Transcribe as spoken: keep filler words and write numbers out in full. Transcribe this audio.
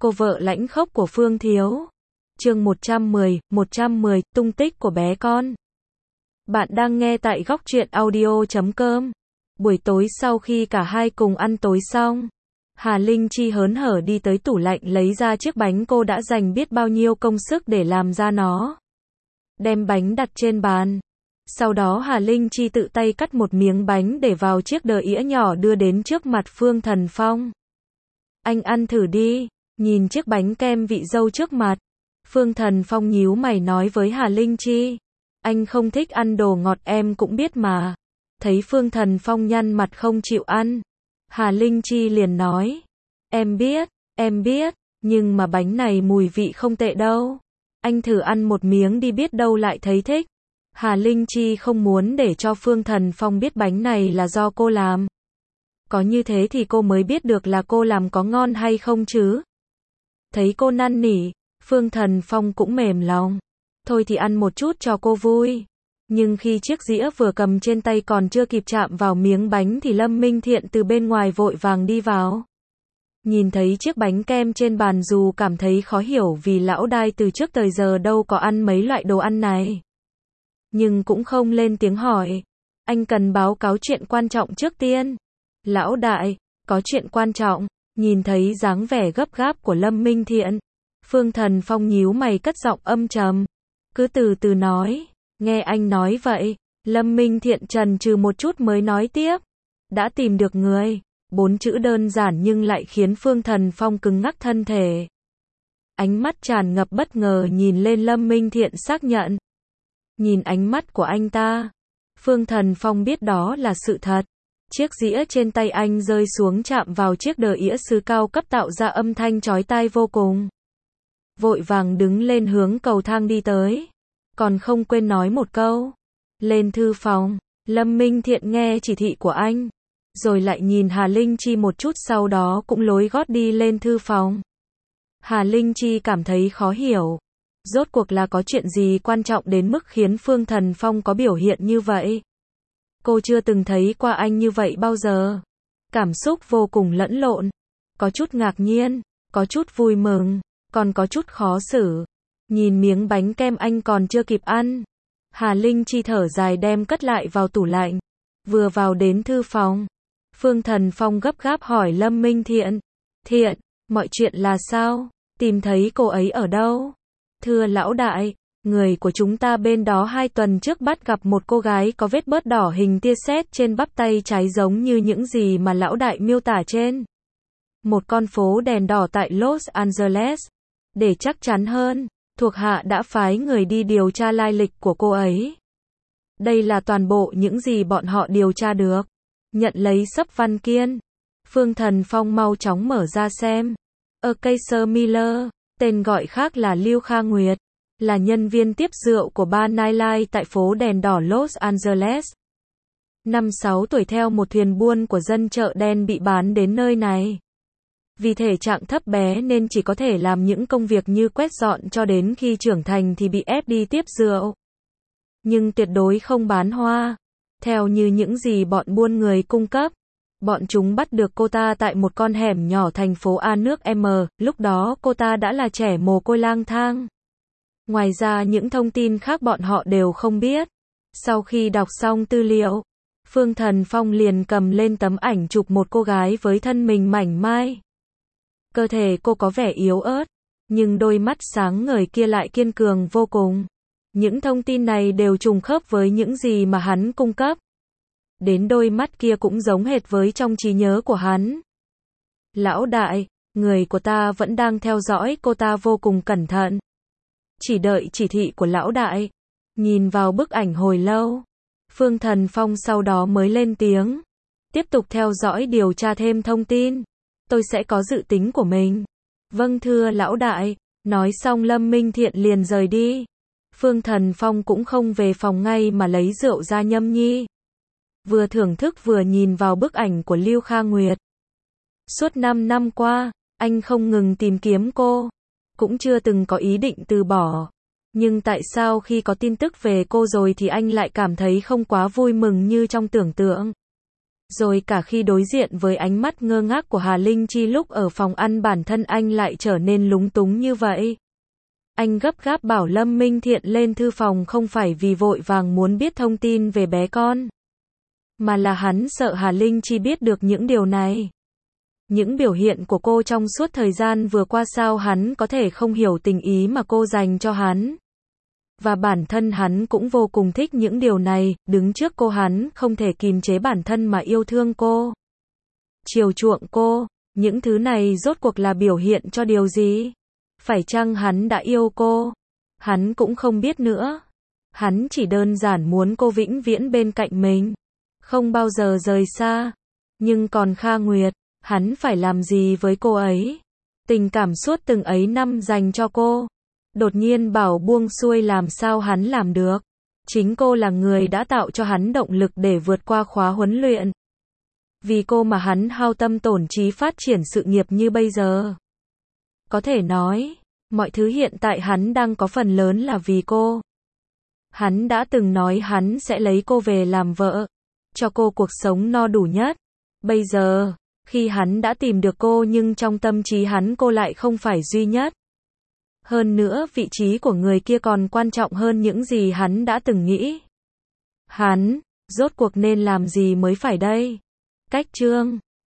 Cô vợ lãnh khốc của Phương Thiếu. Chương một trăm mười, một trăm mười, tung tích của bé con. Bạn đang nghe tại góc truyện audio chấm com. Buổi tối sau khi cả hai cùng ăn tối xong, Hà Linh Chi hớn hở đi tới tủ lạnh lấy ra chiếc bánh cô đã dành biết bao nhiêu công sức để làm ra nó. Đem bánh đặt trên bàn. Sau đó Hà Linh Chi tự tay cắt một miếng bánh để vào chiếc đờ ĩa nhỏ đưa đến trước mặt Phương Thần Phong. Anh ăn thử đi. Nhìn chiếc bánh kem vị dâu trước mặt, Phương Thần Phong nhíu mày nói với Hà Linh Chi. Anh không thích ăn đồ ngọt em cũng biết mà. Thấy Phương Thần Phong nhăn mặt không chịu ăn, Hà Linh Chi liền nói. Em biết, em biết, nhưng mà bánh này mùi vị không tệ đâu. Anh thử ăn một miếng đi biết đâu lại thấy thích. Hà Linh Chi không muốn để cho Phương Thần Phong biết bánh này là do cô làm. Có như thế thì cô mới biết được là cô làm có ngon hay không chứ. Thấy cô năn nỉ, Phương Thần Phong cũng mềm lòng. Thôi thì ăn một chút cho cô vui. Nhưng khi chiếc dĩa vừa cầm trên tay còn chưa kịp chạm vào miếng bánh thì Lâm Minh Thiện từ bên ngoài vội vàng đi vào. Nhìn thấy chiếc bánh kem trên bàn dù cảm thấy khó hiểu vì lão đai từ trước tới giờ đâu có ăn mấy loại đồ ăn này. Nhưng cũng không lên tiếng hỏi. Anh cần báo cáo chuyện quan trọng trước tiên. Lão đại, có chuyện quan trọng. Nhìn thấy dáng vẻ gấp gáp của Lâm Minh Thiện, Phương Thần Phong nhíu mày cất giọng âm trầm. Cứ từ từ nói. Nghe anh nói vậy, Lâm Minh Thiện chần chừ một chút mới nói tiếp. Đã tìm được người. Bốn chữ đơn giản nhưng lại khiến Phương Thần Phong cứng ngắc thân thể. Ánh mắt tràn ngập bất ngờ nhìn lên Lâm Minh Thiện xác nhận. Nhìn ánh mắt của anh ta, Phương Thần Phong biết đó là sự thật. Chiếc dĩa trên tay anh rơi xuống chạm vào chiếc đờ ĩa sứ cao cấp tạo ra âm thanh chói tai vô cùng. Vội vàng đứng lên hướng cầu thang đi tới. Còn không quên nói một câu. Lên thư phòng. Lâm Minh Thiện nghe chỉ thị của anh. Rồi lại nhìn Hà Linh Chi một chút sau đó cũng lối gót đi lên thư phòng. Hà Linh Chi cảm thấy khó hiểu. Rốt cuộc là có chuyện gì quan trọng đến mức khiến Phương Thần Phong có biểu hiện như vậy? Cô chưa từng thấy qua anh như vậy bao giờ. Cảm xúc vô cùng lẫn lộn. Có chút ngạc nhiên, có chút vui mừng, còn có chút khó xử. Nhìn miếng bánh kem anh còn chưa kịp ăn. Hà Linh Chi thở dài đem cất lại vào tủ lạnh. Vừa vào đến thư phòng, Phương Thần Phong gấp gáp hỏi Lâm Minh Thiện. Thiện, mọi chuyện là sao? Tìm thấy cô ấy ở đâu? Thưa lão đại, người của chúng ta bên đó hai tuần trước bắt gặp một cô gái có vết bớt đỏ hình tia sét trên bắp tay trái giống như những gì mà lão đại miêu tả trên một con phố đèn đỏ tại Los Angeles. Để chắc chắn hơn, thuộc hạ đã phái người đi điều tra lai lịch của cô ấy. Đây là toàn bộ những gì bọn họ điều tra được. Nhận lấy sấp văn kiện, Phương Thần Phong mau chóng mở ra xem. Acacia Miller, tên gọi khác là Lưu Kha Nguyệt, là nhân viên tiếp rượu của bar Nightlife tại phố đèn đỏ Los Angeles. Năm sáu tuổi theo một thuyền buôn của dân chợ đen bị bán đến nơi này. Vì thể trạng thấp bé nên chỉ có thể làm những công việc như quét dọn cho đến khi trưởng thành thì bị ép đi tiếp rượu. Nhưng tuyệt đối không bán hoa. Theo như những gì bọn buôn người cung cấp, bọn chúng bắt được cô ta tại một con hẻm nhỏ thành phố A nước M, lúc đó cô ta đã là trẻ mồ côi lang thang. Ngoài ra những thông tin khác bọn họ đều không biết. Sau khi đọc xong tư liệu, Phương Thần Phong liền cầm lên tấm ảnh chụp một cô gái với thân mình mảnh mai. Cơ thể cô có vẻ yếu ớt, nhưng đôi mắt sáng ngời kia lại kiên cường vô cùng. Những thông tin này đều trùng khớp với những gì mà hắn cung cấp. Đến đôi mắt kia cũng giống hệt với trong trí nhớ của hắn. Lão đại, người của ta vẫn đang theo dõi cô ta vô cùng cẩn thận. Chỉ đợi chỉ thị của lão đại. Nhìn vào bức ảnh hồi lâu, Phương Thần Phong sau đó mới lên tiếng. Tiếp tục theo dõi điều tra thêm thông tin. Tôi sẽ có dự tính của mình. Vâng thưa lão đại. Nói xong Lâm Minh Thiện liền rời đi. Phương Thần Phong cũng không về phòng ngay mà lấy rượu ra nhâm nhi. Vừa thưởng thức vừa nhìn vào bức ảnh của Lưu Kha Nguyệt. Suốt năm năm qua, anh không ngừng tìm kiếm cô. Cũng chưa từng có ý định từ bỏ. Nhưng tại sao khi có tin tức về cô rồi thì anh lại cảm thấy không quá vui mừng như trong tưởng tượng. Rồi cả khi đối diện với ánh mắt ngơ ngác của Hà Linh Chi lúc ở phòng ăn, bản thân anh lại trở nên lúng túng như vậy. Anh gấp gáp bảo Lâm Minh Thiện lên thư phòng không phải vì vội vàng muốn biết thông tin về bé con, mà là hắn sợ Hà Linh Chi biết được những điều này. Những biểu hiện của cô trong suốt thời gian vừa qua, sao hắn có thể không hiểu tình ý mà cô dành cho hắn. Và bản thân hắn cũng vô cùng thích những điều này, đứng trước cô hắn không thể kìm chế bản thân mà yêu thương cô, chiều chuộng cô. Những thứ này rốt cuộc là biểu hiện cho điều gì? Phải chăng hắn đã yêu cô? Hắn cũng không biết nữa. Hắn chỉ đơn giản muốn cô vĩnh viễn bên cạnh mình, không bao giờ rời xa. Nhưng còn Kha Nguyệt, hắn phải làm gì với cô ấy? Tình cảm suốt từng ấy năm dành cho cô, đột nhiên bảo buông xuôi, làm sao hắn làm được? Chính cô là người đã tạo cho hắn động lực để vượt qua khóa huấn luyện. Vì cô mà hắn hao tâm tổn trí phát triển sự nghiệp như bây giờ. Có thể nói, mọi thứ hiện tại hắn đang có phần lớn là vì cô. Hắn đã từng nói hắn sẽ lấy cô về làm vợ, cho cô cuộc sống no đủ nhất. Bây giờ, khi hắn đã tìm được cô, nhưng trong tâm trí hắn cô lại không phải duy nhất. Hơn nữa, vị trí của người kia còn quan trọng hơn những gì hắn đã từng nghĩ. Hắn, rốt cuộc nên làm gì mới phải đây? Cách chương